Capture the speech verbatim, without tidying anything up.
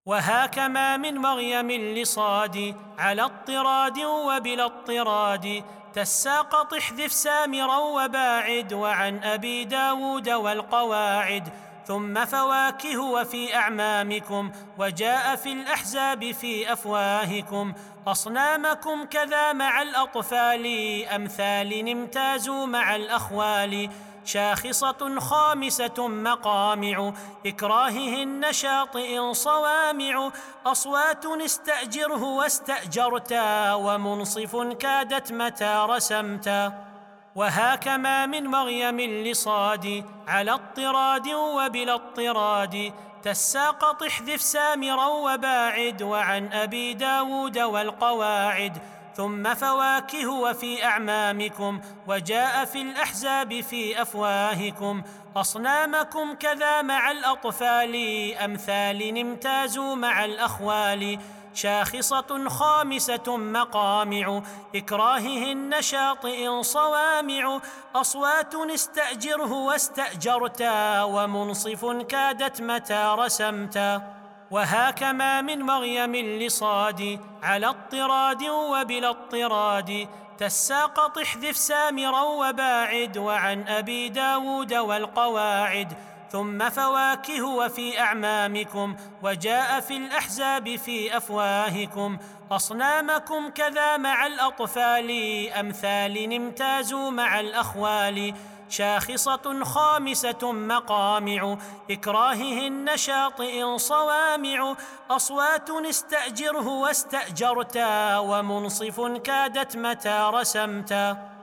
وهاكما من مريم لصاد على اضطراد وبلا اضطراد تساقط احذف سامرا وباعد وعن أبي داود والقواعد ثم فواكه وفي أعمامكم وجاء في الأحزاب في أفواهكم أصنامكم كذا مع الأطفال أمثال امتازوا مع الأخوال شاخصة خامسة مقامع إكراههن شاطئ صوامع أصوات استأجره واستأجرتا ومنصف كادت متى رسمتا وهاكما من مريم لصاد على اضطراد وبلا اضطراد تساقط احذف سامرا وباعد وعن أبي داود والقواعد ثم فواكه وفي أعمامكم وجاء في الأحزاب في أفواهكم أصنامكم كذا مع الأطفال أمثال امتازوا مع الأخوال شاخصة خامسة مقامع إكراههن شاطئ صوامع أصوات استأجره واستأجرتا ومنصف كادت متى رسمتا وهاكما من مريم لصاد على اضطراد وبلا اضطراد تساقط احذف سامرا وباعد وعن أبي داود والقواعد ثم فواكه وفي أعمامكم وجاء في الأحزاب في أفواهكم أصنامكم كذا مع الأطفال أمثال امتازوا مع الأخوال شاخصة خامسة مقامع إكراههن شاطئ صوامع أصوات استأجره واستأجرتا ومنصف كادت متى رسمتا